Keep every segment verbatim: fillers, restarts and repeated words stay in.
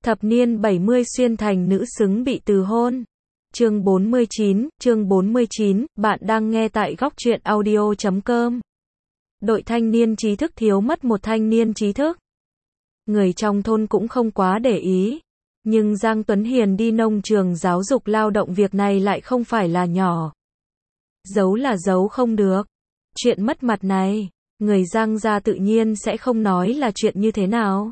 Thập niên bảy mươi xuyên thành nữ xứng bị từ hôn. Chương bốn mươi chín, chương bốn mươi chín, bạn đang nghe tại góc truyện audio chấm com. Đội thanh niên trí thức thiếu mất một thanh niên trí thức. Người trong thôn cũng không quá để ý. Nhưng Giang Tuấn Hiền đi nông trường giáo dục lao động, việc này lại không phải là nhỏ. Giấu là giấu không được. Chuyện mất mặt này, người Giang gia tự nhiên sẽ không nói là chuyện như thế nào.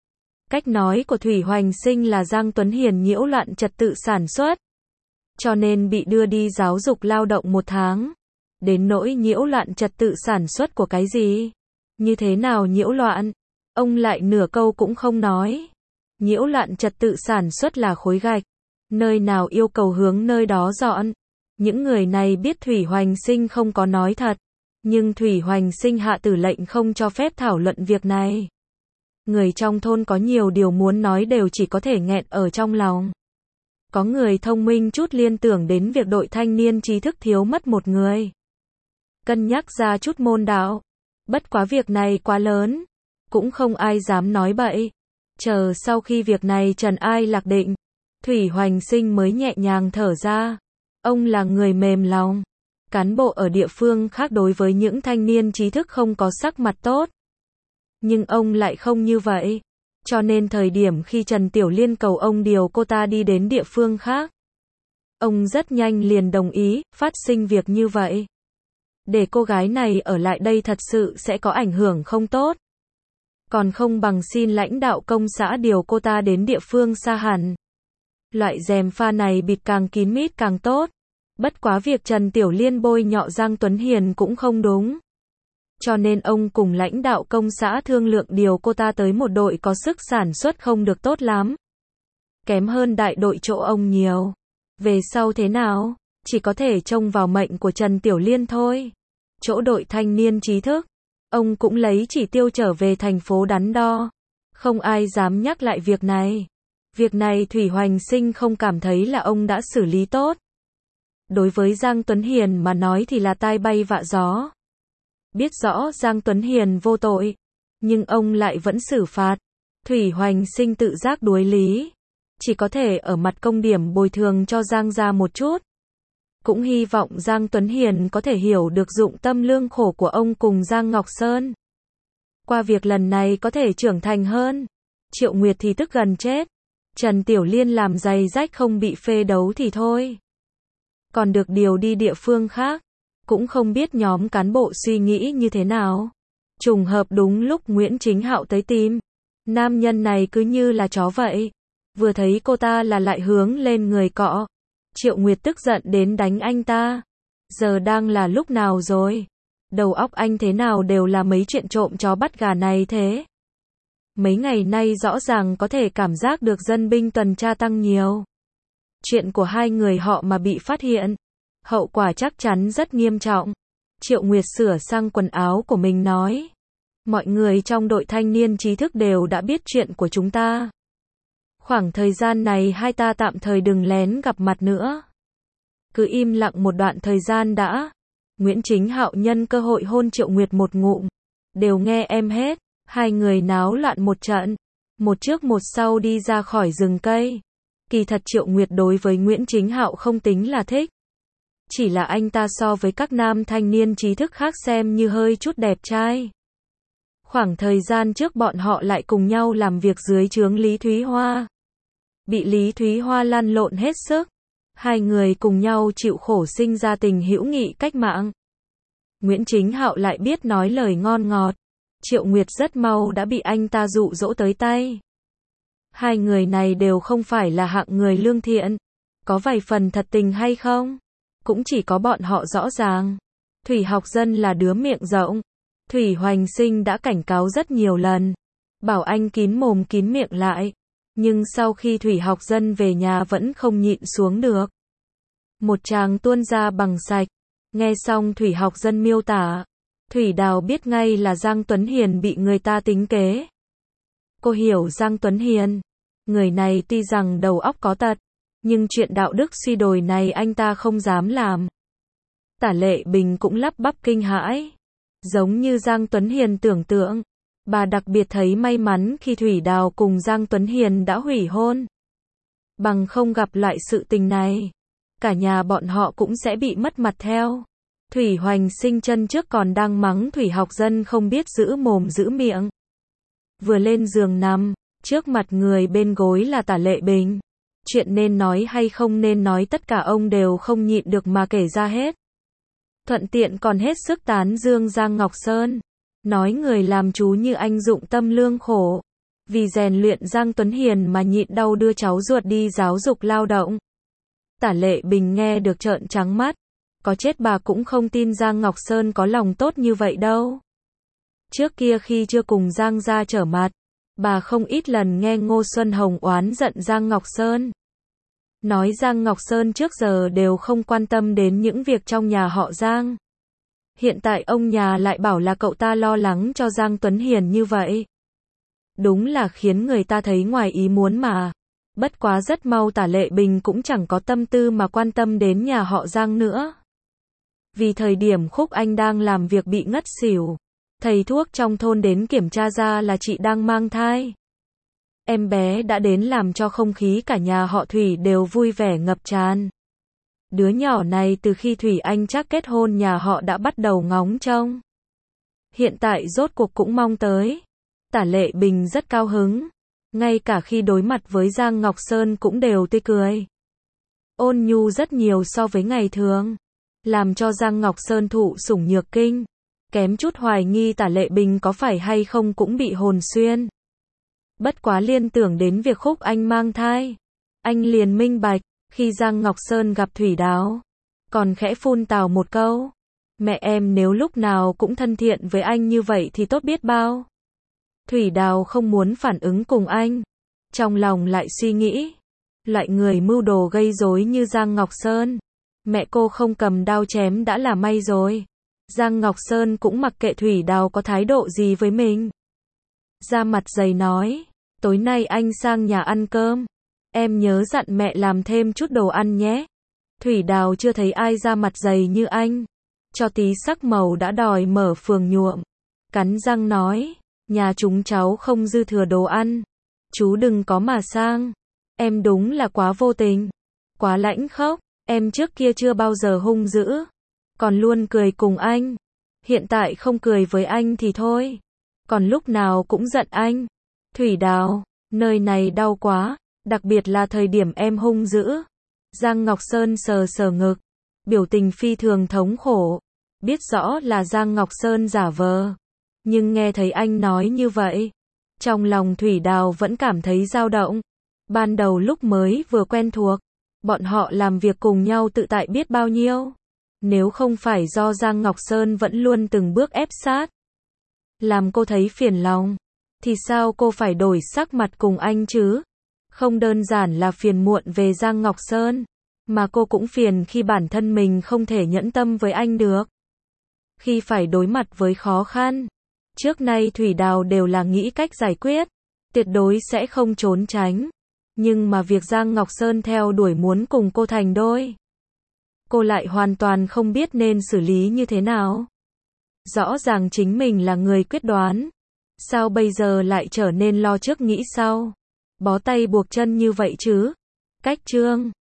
Cách nói của Thủy Hoành Sinh là Giang Tuấn Hiền nhiễu loạn trật tự sản xuất, cho nên bị đưa đi giáo dục lao động một tháng. Đến nỗi nhiễu loạn trật tự sản xuất của cái gì? Như thế nào nhiễu loạn? Ông lại nửa câu cũng không nói. Nhiễu loạn trật tự sản xuất là khối gạch. Nơi nào yêu cầu hướng nơi đó dọn. Những người này biết Thủy Hoành Sinh không có nói thật. Nhưng Thủy Hoành Sinh hạ tử lệnh không cho phép thảo luận việc này. Người trong thôn có nhiều điều muốn nói đều chỉ có thể nghẹn ở trong lòng. Có người thông minh chút liên tưởng đến việc đội thanh niên trí thức thiếu mất một người. Cân nhắc ra chút môn đạo. Bất quá việc này quá lớn. Cũng không ai dám nói bậy. Chờ sau khi việc này trần ai lạc định, Thủy Hoành Sinh mới nhẹ nhàng thở ra. Ông là người mềm lòng. Cán bộ ở địa phương khác đối với những thanh niên trí thức không có sắc mặt tốt. Nhưng ông lại không như vậy. Cho nên thời điểm khi Trần Tiểu Liên cầu ông điều cô ta đi đến địa phương khác, ông rất nhanh liền đồng ý, phát sinh việc như vậy. Để cô gái này ở lại đây thật sự sẽ có ảnh hưởng không tốt. Còn không bằng xin lãnh đạo công xã điều cô ta đến địa phương xa hẳn. Loại gièm pha này bịt càng kín mít càng tốt. Bất quá việc Trần Tiểu Liên bôi nhọ Giang Tuấn Hiền cũng không đúng. Cho nên ông cùng lãnh đạo công xã thương lượng điều cô ta tới một đội có sức sản xuất không được tốt lắm. Kém hơn đại đội chỗ ông nhiều. Về sau thế nào? Chỉ có thể trông vào mệnh của Trần Tiểu Liên thôi. Chỗ đội thanh niên trí thức, ông cũng lấy chỉ tiêu trở về thành phố đắn đo. Không ai dám nhắc lại việc này. Việc này Thủy Hoành Sinh không cảm thấy là ông đã xử lý tốt. Đối với Giang Tuấn Hiền mà nói thì là tai bay vạ gió. Biết rõ Giang Tuấn Hiền vô tội, nhưng ông lại vẫn xử phạt. Thủy Hoành Sinh tự giác đuối lý. Chỉ có thể ở mặt công điểm bồi thường cho Giang gia một chút. Cũng hy vọng Giang Tuấn Hiền có thể hiểu được dụng tâm lương khổ của ông cùng Giang Ngọc Sơn. Qua việc lần này có thể trưởng thành hơn. Triệu Nguyệt thì tức gần chết. Trần Tiểu Liên làm giày rách không bị phê đấu thì thôi. Còn được điều đi địa phương khác. Cũng không biết nhóm cán bộ suy nghĩ như thế nào. Trùng hợp đúng lúc Nguyễn Chính Hạo tới tìm. Nam nhân này cứ như là chó vậy. Vừa thấy cô ta là lại hướng lên người cọ. Triệu Nguyệt tức giận đến đánh anh ta. Giờ đang là lúc nào rồi? Đầu óc anh thế nào đều là mấy chuyện trộm chó bắt gà này thế? Mấy ngày nay rõ ràng có thể cảm giác được dân binh tuần tra tăng nhiều. Chuyện của hai người họ mà bị phát hiện, hậu quả chắc chắn rất nghiêm trọng. Triệu Nguyệt sửa sang quần áo của mình nói. Mọi người trong đội thanh niên trí thức đều đã biết chuyện của chúng ta. Khoảng thời gian này hai ta tạm thời đừng lén gặp mặt nữa. Cứ im lặng một đoạn thời gian đã. Nguyễn Chính Hạo nhân cơ hội hôn Triệu Nguyệt một ngụm. Đều nghe em hết. Hai người náo loạn một trận. Một trước một sau đi ra khỏi rừng cây. Kỳ thật Triệu Nguyệt đối với Nguyễn Chính Hạo không tính là thích. Chỉ là anh ta so với các nam thanh niên trí thức khác xem như hơi chút đẹp trai. Khoảng thời gian trước bọn họ lại cùng nhau làm việc dưới trướng Lý Thúy Hoa. Bị Lý Thúy Hoa lăn lộn hết sức. Hai người cùng nhau chịu khổ sinh ra tình hữu nghị cách mạng. Nguyễn Chính Hạo lại biết nói lời ngon ngọt. Triệu Nguyệt rất mau đã bị anh ta dụ dỗ tới tay. Hai người này đều không phải là hạng người lương thiện. Có vài phần thật tình hay không? Cũng chỉ có bọn họ rõ ràng. Thủy Học Dân là đứa miệng rộng. Thủy Hoành Sinh đã cảnh cáo rất nhiều lần. Bảo anh kín mồm kín miệng lại. Nhưng sau khi Thủy Học Dân về nhà vẫn không nhịn xuống được. Một tràng tuôn ra bằng sạch. Nghe xong Thủy Học Dân miêu tả. Thủy Đào biết ngay là Giang Tuấn Hiền bị người ta tính kế. Cô hiểu Giang Tuấn Hiền. Người này tuy rằng đầu óc có tật. Nhưng chuyện đạo đức suy đồi này anh ta không dám làm. Tả Lệ Bình cũng lắp bắp kinh hãi. Giống như Giang Tuấn Hiền tưởng tượng. Bà đặc biệt thấy may mắn khi Thủy Đào cùng Giang Tuấn Hiền đã hủy hôn. Bằng không gặp lại sự tình này, cả nhà bọn họ cũng sẽ bị mất mặt theo. Thủy Hoành Sinh chân trước còn đang mắng Thủy Học Dân không biết giữ mồm giữ miệng. Vừa lên giường nằm, trước mặt người bên gối là Tả Lệ Bình. Chuyện nên nói hay không nên nói tất cả ông đều không nhịn được mà kể ra hết. Thuận tiện còn hết sức tán dương Giang Ngọc Sơn. Nói người làm chú như anh dụng tâm lương khổ. Vì rèn luyện Giang Tuấn Hiền mà nhịn đau đưa cháu ruột đi giáo dục lao động. Tả Lệ Bình nghe được trợn trắng mắt. Có chết bà cũng không tin Giang Ngọc Sơn có lòng tốt như vậy đâu. Trước kia khi chưa cùng Giang gia trở mặt, bà không ít lần nghe Ngô Xuân Hồng oán giận Giang Ngọc Sơn. Nói Giang Ngọc Sơn trước giờ đều không quan tâm đến những việc trong nhà họ Giang. Hiện tại ông nhà lại bảo là cậu ta lo lắng cho Giang Tuấn Hiền như vậy. Đúng là khiến người ta thấy ngoài ý muốn mà. Bất quá rất mau Tả Lệ Bình cũng chẳng có tâm tư mà quan tâm đến nhà họ Giang nữa. Vì thời điểm Khúc Anh đang làm việc bị ngất xỉu, thầy thuốc trong thôn đến kiểm tra ra là chị đang mang thai. Em bé đã đến làm cho không khí cả nhà họ Thủy đều vui vẻ ngập tràn. Đứa nhỏ này từ khi Thủy Anh chắc kết hôn nhà họ đã bắt đầu ngóng trông. Hiện tại rốt cuộc cũng mong tới. Tả Lệ Bình rất cao hứng. Ngay cả khi đối mặt với Giang Ngọc Sơn cũng đều tươi cười. Ôn nhu rất nhiều so với ngày thường. Làm cho Giang Ngọc Sơn thụ sủng nhược kinh. Kém chút hoài nghi Tả Lệ Bình có phải hay không cũng bị hồn xuyên. Bất quá liên tưởng đến việc Khúc Anh mang thai. Anh liền minh bạch, khi Giang Ngọc Sơn gặp Thủy Đào. Còn khẽ phun tào một câu. Mẹ em nếu lúc nào cũng thân thiện với anh như vậy thì tốt biết bao. Thủy Đào không muốn phản ứng cùng anh. Trong lòng lại suy nghĩ. Loại người mưu đồ gây rối như Giang Ngọc Sơn. Mẹ cô không cầm đao chém đã là may rồi. Giang Ngọc Sơn cũng mặc kệ Thủy Đào có thái độ gì với mình. Ra mặt dày nói. Tối nay anh sang nhà ăn cơm. Em nhớ dặn mẹ làm thêm chút đồ ăn nhé. Thủy Đào chưa thấy ai ra mặt dày như anh. Cho tí sắc màu đã đòi mở phường nhuộm. Cắn răng nói. Nhà chúng cháu không dư thừa đồ ăn. Chú đừng có mà sang. Em đúng là quá vô tình. Quá lãnh khốc. Em trước kia chưa bao giờ hung dữ. Còn luôn cười cùng anh. Hiện tại không cười với anh thì thôi. Còn lúc nào cũng giận anh. Thủy Đào, nơi này đau quá. Đặc biệt là thời điểm em hung dữ. Giang Ngọc Sơn sờ sờ ngực. Biểu tình phi thường thống khổ. Biết rõ là Giang Ngọc Sơn giả vờ. Nhưng nghe thấy anh nói như vậy. Trong lòng Thủy Đào vẫn cảm thấy dao động. Ban đầu lúc mới vừa quen thuộc. Bọn họ làm việc cùng nhau tự tại biết bao nhiêu. Nếu không phải do Giang Ngọc Sơn vẫn luôn từng bước ép sát. Làm cô thấy phiền lòng. Thì sao cô phải đổi sắc mặt cùng anh chứ? Không đơn giản là phiền muộn về Giang Ngọc Sơn. Mà cô cũng phiền khi bản thân mình không thể nhẫn tâm với anh được. Khi phải đối mặt với khó khăn. Trước nay Thủy Đào đều là nghĩ cách giải quyết. Tuyệt đối sẽ không trốn tránh. Nhưng mà việc Giang Ngọc Sơn theo đuổi muốn cùng cô thành đôi. Cô lại hoàn toàn không biết nên xử lý như thế nào. Rõ ràng chính mình là người quyết đoán. Sao bây giờ lại trở nên lo trước nghĩ sau? Bó tay buộc chân như vậy chứ? Cách chương